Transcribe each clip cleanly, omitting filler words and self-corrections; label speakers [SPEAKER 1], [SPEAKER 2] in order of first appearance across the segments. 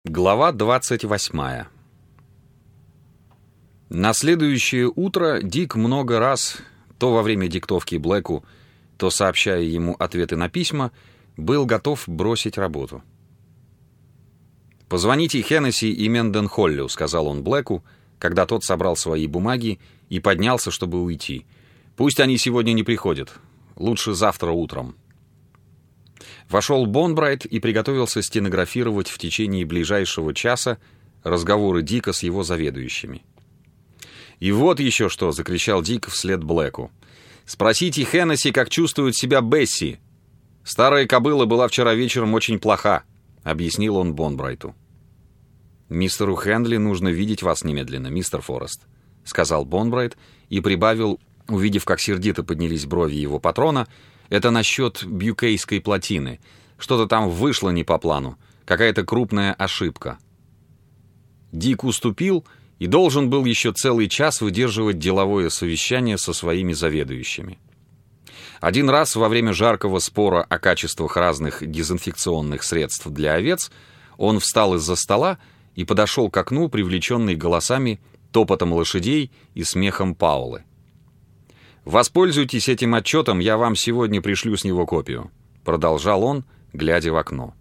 [SPEAKER 1] Глава 28. На следующее утро Дик много раз, то во время диктовки Блэку, то сообщая ему ответы на письма, был готов бросить работу. «Позвоните Хеннесси и Менденхоллю», — сказал он Блэку, когда тот собрал свои бумаги и поднялся, чтобы уйти. «Пусть они сегодня не приходят. Лучше завтра утром». Вошел Бонбрайт и приготовился стенографировать в течение ближайшего часа разговоры Дика с его заведующими. «И вот еще что!» — закричал Дик вслед Блэку. «Спросите Хеннесси, как чувствует себя Бесси. Старая кобыла была вчера вечером очень плоха», — объяснил он Бонбрайту. «Мистеру Хендли нужно видеть вас немедленно, мистер Форест», — сказал Бонбрайт и прибавил, увидев, как сердито поднялись брови его патрона: «Это насчет Бьюкейской плотины. Что-то там вышло не по плану. Какая-то крупная ошибка». Дик уступил и должен был еще целый час выдерживать деловое совещание со своими заведующими. Один раз во время жаркого спора о качествах разных дезинфекционных средств для овец он встал из-за стола и подошел к окну, привлеченный голосами, топотом лошадей и смехом Паулы. «Воспользуйтесь этим отчетом, я вам сегодня пришлю с него копию», — продолжал он, глядя в окно.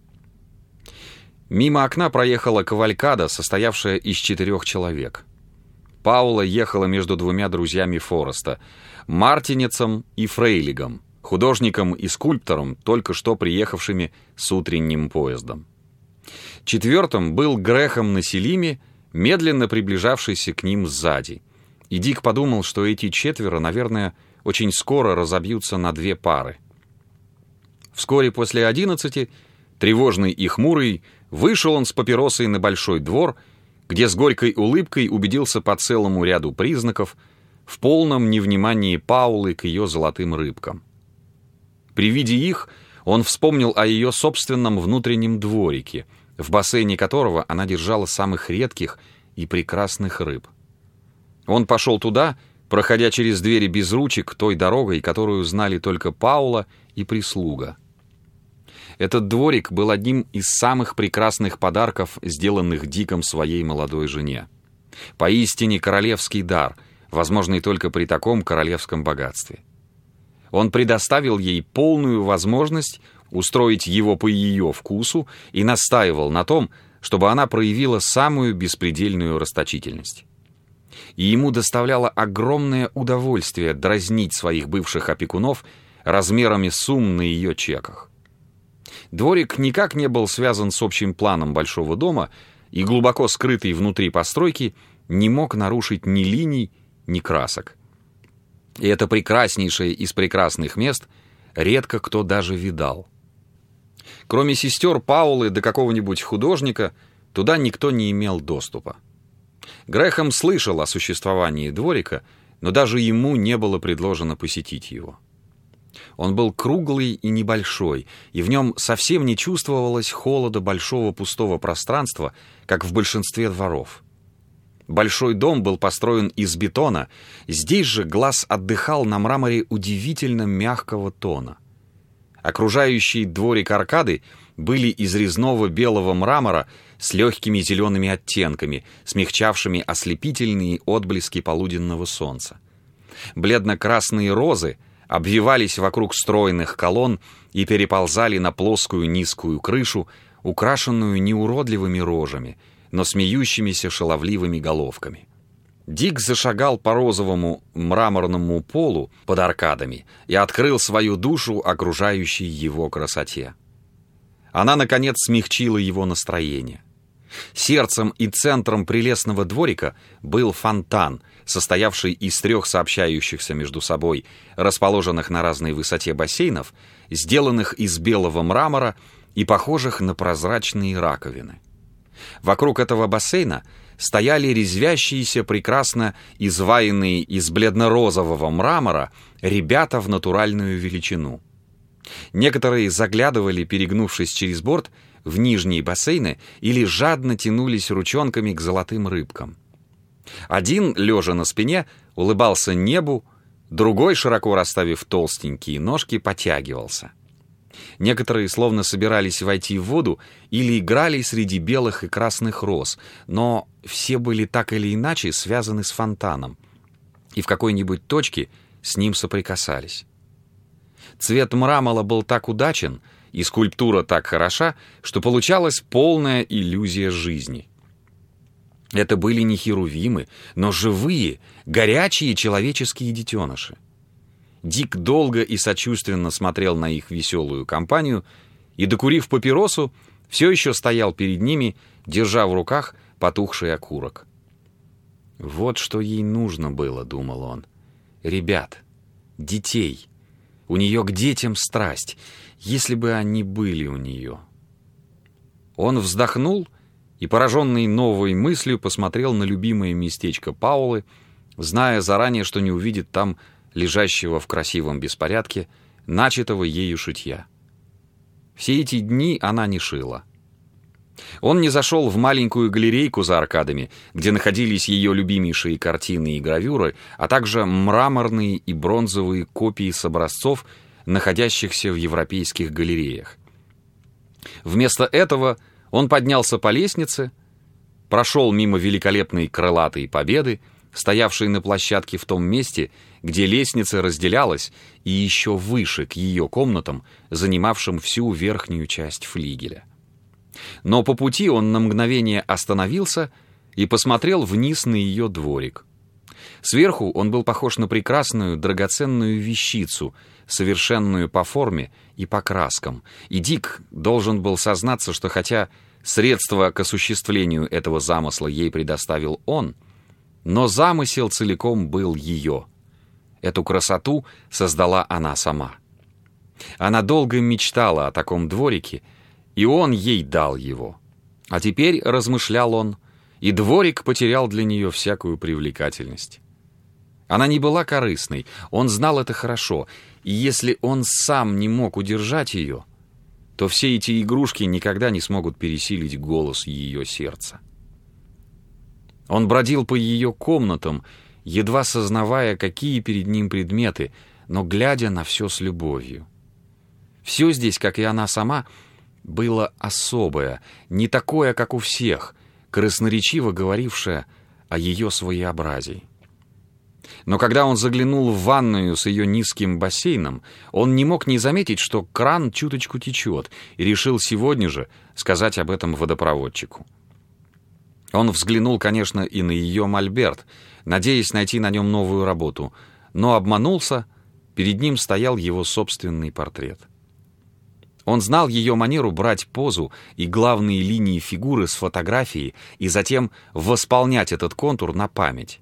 [SPEAKER 1] Мимо окна проехала кавалькада, состоявшая из 4 человек. Паула ехала между двумя друзьями Фореста, Мартинецом и Фрейлигом, художником и скульптором, только что приехавшими с утренним поездом. Четвертым был Грэхэм Населими, медленно приближавшийся к ним сзади. И Дик подумал, что эти 4, наверное, очень скоро разобьются на 2 пары. Вскоре после 11, тревожный и хмурый, вышел он с папиросой на большой двор, где с горькой улыбкой убедился по целому ряду признаков в полном невнимании Паулы к ее золотым рыбкам. При виде их он вспомнил о ее собственном внутреннем дворике, в бассейне которого она держала самых редких и прекрасных рыб. Он пошел туда, проходя через двери без ручек, той дорогой, которую знали только Паула и прислуга. Этот дворик был одним из самых прекрасных подарков, сделанных Диком своей молодой жене. Поистине королевский дар, возможный только при таком королевском богатстве. Он предоставил ей полную возможность устроить его по ее вкусу и настаивал на том, чтобы она проявила самую беспредельную расточительность. И ему доставляло огромное удовольствие дразнить своих бывших опекунов размерами сумм на ее чеках. Дворик никак не был связан с общим планом большого дома, и глубоко скрытый внутри постройки не мог нарушить ни линий, ни красок. И это прекраснейшее из прекрасных мест редко кто даже видал. Кроме сестер Паулы да какого-нибудь художника, туда никто не имел доступа. Грэхэм слышал о существовании дворика, но даже ему не было предложено посетить его. Он был круглый и небольшой, и в нем совсем не чувствовалось холода большого пустого пространства, как в большинстве дворов. Большой дом был построен из бетона, здесь же глаз отдыхал на мраморе удивительно мягкого тона. Окружающие дворик аркады были из резного белого мрамора с легкими зелеными оттенками, смягчавшими ослепительные отблески полуденного солнца. Бледно-красные розы обвивались вокруг стройных колонн и переползали на плоскую низкую крышу, украшенную не уродливыми рожами, но смеющимися шаловливыми головками. Дик зашагал по розовому мраморному полу под аркадами и открыл свою душу окружающей его красоте. Она, наконец, смягчила его настроение. Сердцем и центром прелестного дворика был фонтан, состоявший из 3 сообщающихся между собой, расположенных на разной высоте бассейнов, сделанных из белого мрамора и похожих на прозрачные раковины. Вокруг этого бассейна стояли резвящиеся, прекрасно изваянные из бледно-розового мрамора ребята в натуральную величину. Некоторые заглядывали, перегнувшись через борт, в нижние бассейны или жадно тянулись ручонками к золотым рыбкам. Один, лежа на спине, улыбался небу, другой, широко расставив толстенькие ножки, потягивался. Некоторые словно собирались войти в воду или играли среди белых и красных роз, но все были так или иначе связаны с фонтаном и в какой-нибудь точке с ним соприкасались. Цвет мрамора был так удачен, и скульптура так хороша, что получалась полная иллюзия жизни. Это были не херувимы, но живые, горячие человеческие детеныши. Дик долго и сочувственно смотрел на их веселую компанию и, докурив папиросу, все еще стоял перед ними, держа в руках потухший окурок. «Вот что ей нужно было», — думал он. «Ребят, детей. У нее к детям страсть, если бы они были у нее». Он вздохнул и, пораженный новой мыслью, посмотрел на любимое местечко Паулы, зная заранее, что не увидит там лежащего в красивом беспорядке, начатого ею шитья. Все эти дни она не шила. Он не зашел в маленькую галерейку за аркадами, где находились ее любимейшие картины и гравюры, а также мраморные и бронзовые копии с образцов, находящихся в европейских галереях. Вместо этого он поднялся по лестнице, прошел мимо великолепной крылатой Победы, стоявшей на площадке в том месте, где лестница разделялась, и еще выше к ее комнатам, занимавшим всю верхнюю часть флигеля. Но по пути он на мгновение остановился и посмотрел вниз на ее дворик. Сверху он был похож на прекрасную драгоценную вещицу, совершенную по форме и по краскам, и Дик должен был сознаться, что хотя средства к осуществлению этого замысла ей предоставил он, но замысел целиком был ее. Эту красоту создала она сама. Она долго мечтала о таком дворике, и он ей дал его. А теперь, размышлял он, и дворик потерял для нее всякую привлекательность. Она не была корыстной, он знал это хорошо, и если он сам не мог удержать ее, то все эти игрушки никогда не смогут пересилить голос ее сердца. Он бродил по ее комнатам, едва сознавая, какие перед ним предметы, но глядя на все с любовью. Все здесь, как и она сама, было особое, не такое, как у всех, красноречиво говорившее о ее своеобразии. Но когда он заглянул в ванную с ее низким бассейном, он не мог не заметить, что кран чуточку течет, и решил сегодня же сказать об этом водопроводчику. Он взглянул, конечно, и на ее мольберт, надеясь найти на нем новую работу, но обманулся, перед ним стоял его собственный портрет. Он знал ее манеру брать позу и главные линии фигуры с фотографии и затем восполнять этот контур на память.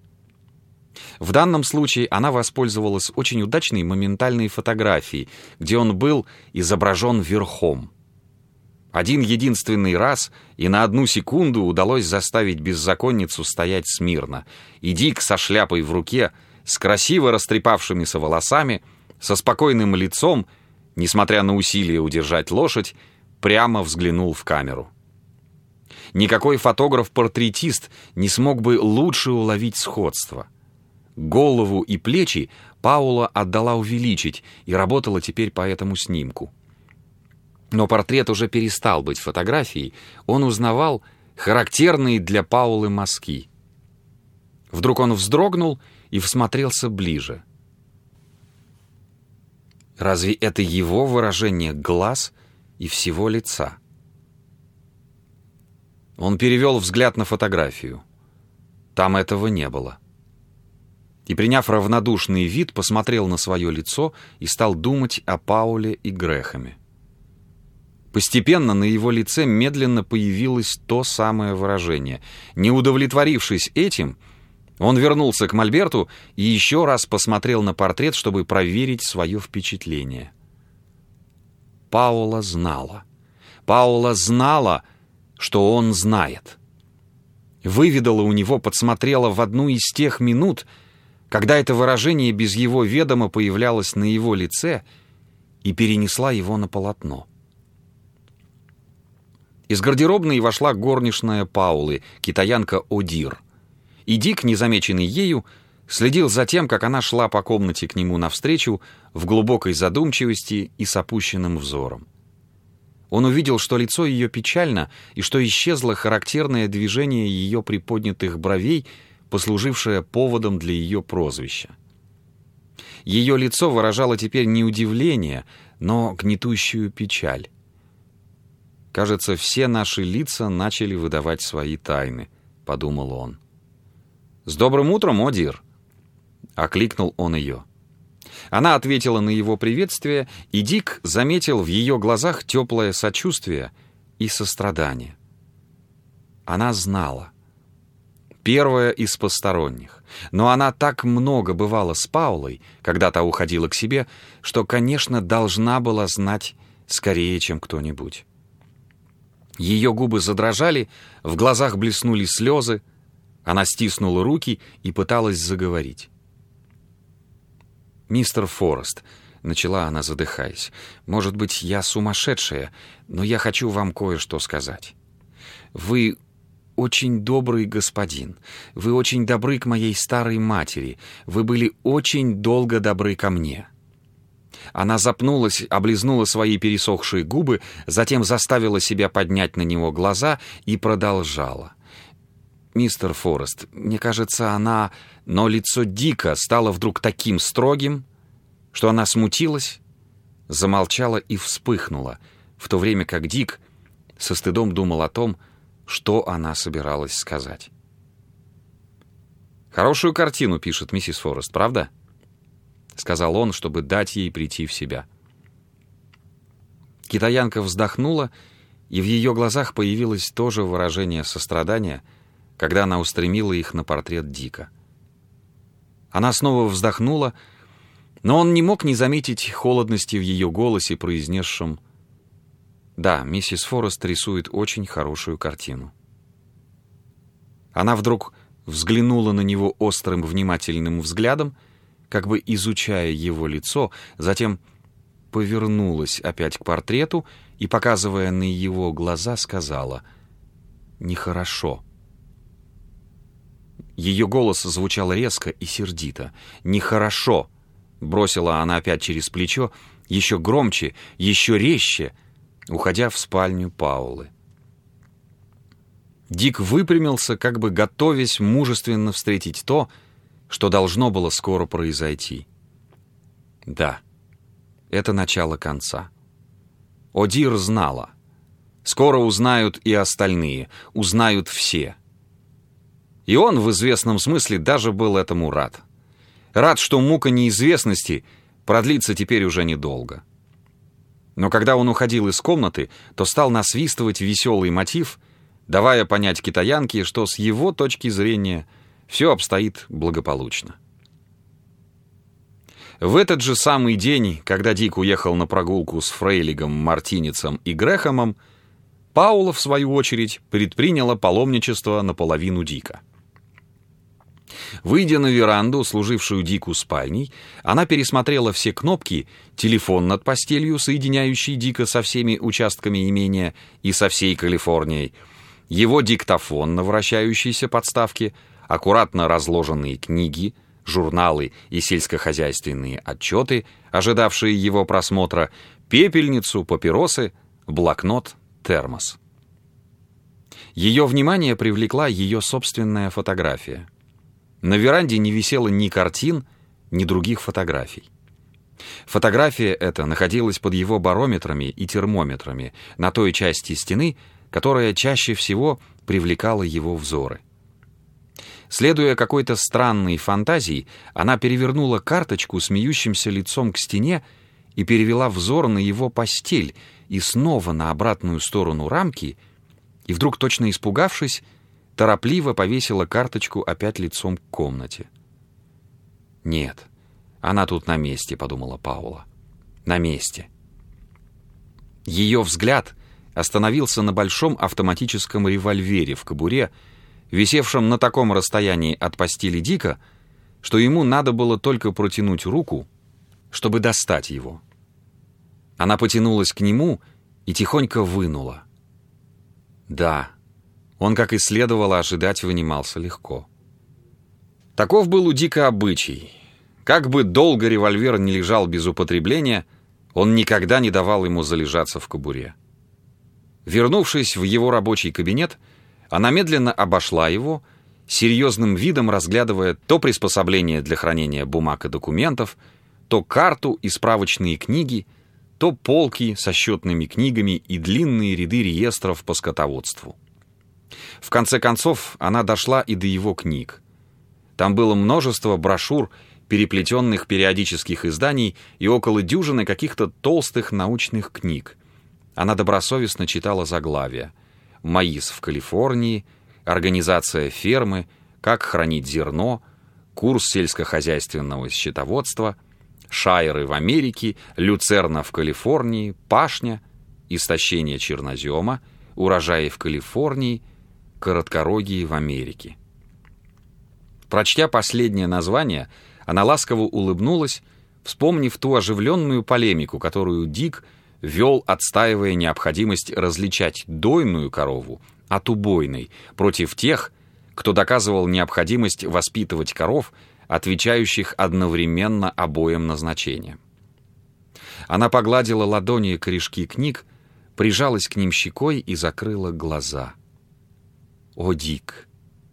[SPEAKER 1] В данном случае она воспользовалась очень удачной моментальной фотографией, где он был изображен верхом. Один единственный раз и на 1 секунду удалось заставить беззаконницу стоять смирно, и Дик со шляпой в руке, с красиво растрепавшимися волосами, со спокойным лицом, несмотря на усилия удержать лошадь, прямо взглянул в камеру. Никакой фотограф-портретист не смог бы лучше уловить сходство. Голову и плечи Паула отдала увеличить и работала теперь по этому снимку. Но портрет уже перестал быть фотографией, он узнавал характерные для Паулы мазки. Вдруг он вздрогнул и всмотрелся ближе. Разве это его выражение глаз и всего лица? Он перевел взгляд на фотографию. Там этого не было. И, приняв равнодушный вид, посмотрел на свое лицо и стал думать о Пауле и Грэхэме. Постепенно на его лице медленно появилось то самое выражение. Не удовлетворившись этим, он вернулся к мольберту и еще раз посмотрел на портрет, чтобы проверить свое впечатление. Паула знала. Паула знала, что он знает. Выведала у него, подсмотрела в одну из тех минут, когда это выражение без его ведома появлялось на его лице, и перенесла его на полотно. Из гардеробной вошла горничная Паулы, китаянка Одир. И Дик, незамеченный ею, следил за тем, как она шла по комнате к нему навстречу в глубокой задумчивости и с опущенным взором. Он увидел, что лицо ее печально, и что исчезло характерное движение ее приподнятых бровей, послужившее поводом для ее прозвища. Ее лицо выражало теперь не удивление, но гнетущую печаль. «Кажется, все наши лица начали выдавать свои тайны», — подумал он. «С добрым утром, О Дир!» — окликнул он ее. Она ответила на его приветствие, и Дик заметил в ее глазах теплое сочувствие и сострадание. Она знала. Первая из посторонних. Но она так много бывала с Паулой, когда та уходила к себе, что, конечно, должна была знать скорее, чем кто-нибудь. Ее губы задрожали, в глазах блеснули слезы, она стиснула руки и пыталась заговорить. «Мистер Форест», — начала она, задыхаясь, — «может быть, я сумасшедшая, но я хочу вам кое-что сказать. Вы очень добрый господин, вы очень добры к моей старой матери, вы были очень долго добры ко мне». Она запнулась, облизнула свои пересохшие губы, затем заставила себя поднять на него глаза и продолжала. «Мистер Форест, мне кажется, она...» Но лицо Дика стало вдруг таким строгим, что она смутилась, замолчала и вспыхнула, в то время как Дик со стыдом думал о том, что она собиралась сказать. «Хорошую картину пишет миссис Форест, правда?» — сказал он, чтобы дать ей прийти в себя. Китаянка вздохнула, и в ее глазах появилось то же выражение сострадания, когда она устремила их на портрет Дика. Она снова вздохнула, но он не мог не заметить холодности в ее голосе, произнесшем: «Да, миссис Форест рисует очень хорошую картину». Она вдруг взглянула на него острым, внимательным взглядом, как бы изучая его лицо, затем повернулась опять к портрету и, показывая на его глаза, сказала: «Нехорошо». Ее голос звучал резко и сердито. «Нехорошо!» — бросила она опять через плечо, еще громче, еще резче, уходя в спальню Паулы. Дик выпрямился, как бы готовясь мужественно встретить то, что должно было скоро произойти. Да, это начало конца. О Дир знала. Скоро узнают и остальные, узнают все. И он в известном смысле даже был этому рад. Рад, что мука неизвестности продлится теперь уже недолго. Но когда он уходил из комнаты, то стал насвистывать веселый мотив, давая понять китаянке, что с его точки зрения все обстоит благополучно. В этот же самый день, когда Дик уехал на прогулку с Фрейлигом, Мартинецем и Грэхэмом, Паула, в свою очередь, предприняла паломничество наполовину Дика. Выйдя на веранду, служившую Дику спальней, она пересмотрела все кнопки, телефон над постелью, соединяющий Дика со всеми участками имения и со всей Калифорнией, его диктофон на вращающейся подставке, аккуратно разложенные книги, журналы и сельскохозяйственные отчеты, ожидавшие его просмотра, пепельницу, папиросы, блокнот, термос. Ее внимание привлекла ее собственная фотография. На веранде не висело ни картин, ни других фотографий. Фотография эта находилась под его барометрами и термометрами на той части стены, которая чаще всего привлекала его взоры. Следуя какой-то странной фантазии, она перевернула карточку смеющимся лицом к стене и перевела взор на его постель и снова на обратную сторону рамки, и вдруг, точно испугавшись, торопливо повесила карточку опять лицом к комнате. «Нет, она тут на месте», — подумала Паула. «На месте». Ее взгляд остановился на большом автоматическом револьвере в кобуре, висевшем на таком расстоянии от постели Дика, что ему надо было только протянуть руку, чтобы достать его. Она потянулась к нему и тихонько вынула. Да, он, как и следовало ожидать, вынимался легко. Таков был у Дика обычай. Как бы долго револьвер не лежал без употребления, он никогда не давал ему залежаться в кобуре. Вернувшись в его рабочий кабинет, она медленно обошла его, серьезным видом разглядывая то приспособление для хранения бумаг и документов, то карту и справочные книги, то полки со счетными книгами и длинные ряды реестров по скотоводству. В конце концов, она дошла и до его книг. Там было множество брошюр, переплетенных периодических изданий и около дюжины каких-то толстых научных книг. Она добросовестно читала заглавия: «Маис в Калифорнии», «Организация фермы», «Как хранить зерно», «Курс сельскохозяйственного счетоводства», «Шайры в Америке», «Люцерна в Калифорнии», «Пашня», «Истощение чернозема», «Урожаи в Калифорнии», «Короткорогие в Америке». Прочтя последнее название, она ласково улыбнулась, вспомнив ту оживленную полемику, которую Дик вел, отстаивая необходимость различать дойную корову от убойной, против тех, кто доказывал необходимость воспитывать коров, отвечающих одновременно обоим назначениям. Она погладила ладони корешки книг, прижалась к ним щекой и закрыла глаза. О, Дик!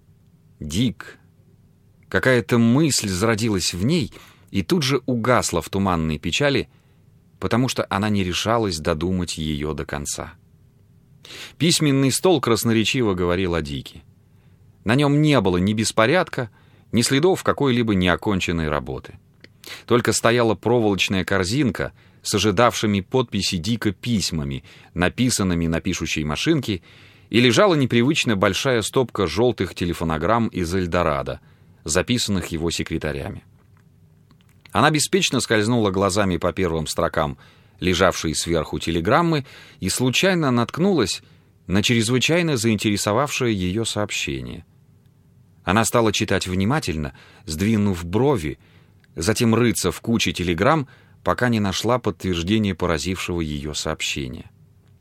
[SPEAKER 1] Дик! Какая-то мысль зародилась в ней и тут же угасла в туманной печали, потому что она не решалась додумать ее до конца. Письменный стол красноречиво говорил о Дике. На нем не было ни беспорядка, ни следов какой-либо неоконченной работы. Только стояла проволочная корзинка с ожидавшими подписи Дика письмами, написанными на пишущей машинке, и лежала непривычно большая стопка желтых телефонограмм из Эльдорадо, записанных его секретарями. Она беспечно скользнула глазами по первым строкам лежавшей сверху телеграммы и случайно наткнулась на чрезвычайно заинтересовавшее ее сообщение. Она стала читать внимательно, сдвинув брови, затем рыться в куче телеграмм, пока не нашла подтверждение поразившего ее сообщения.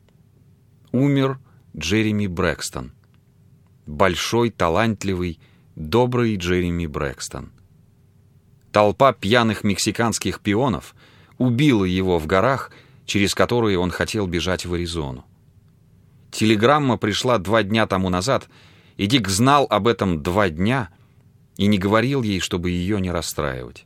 [SPEAKER 1] Умер Джереми Брэкстон. Большой, талантливый, добрый Джереми Брэкстон. Толпа пьяных мексиканских пионов убила его в горах, через которые он хотел бежать в Аризону. Телеграмма пришла 2 дня тому назад, и Дик знал об этом 2 дня и не говорил ей, чтобы ее не расстраивать.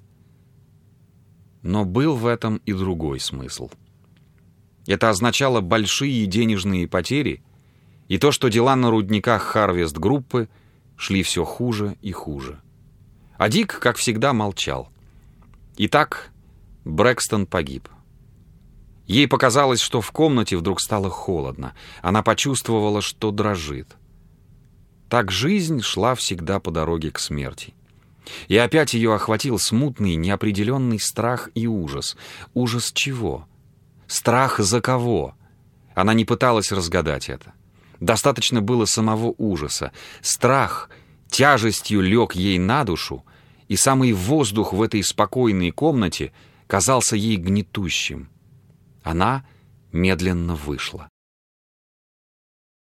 [SPEAKER 1] Но был в этом и другой смысл. Это означало большие денежные потери и то, что дела на рудниках Харвест-группы шли все хуже и хуже. А Дик, как всегда, молчал. Итак, Брэкстон погиб. Ей показалось, что в комнате вдруг стало холодно. Она почувствовала, что дрожит. Так жизнь шла всегда по дороге к смерти. И опять ее охватил смутный, неопределенный страх и ужас. Ужас чего? Страх за кого? Она не пыталась разгадать это. Достаточно было самого ужаса. Страх тяжестью лег ей на душу, и самый воздух в этой спокойной комнате казался ей гнетущим. Она медленно вышла.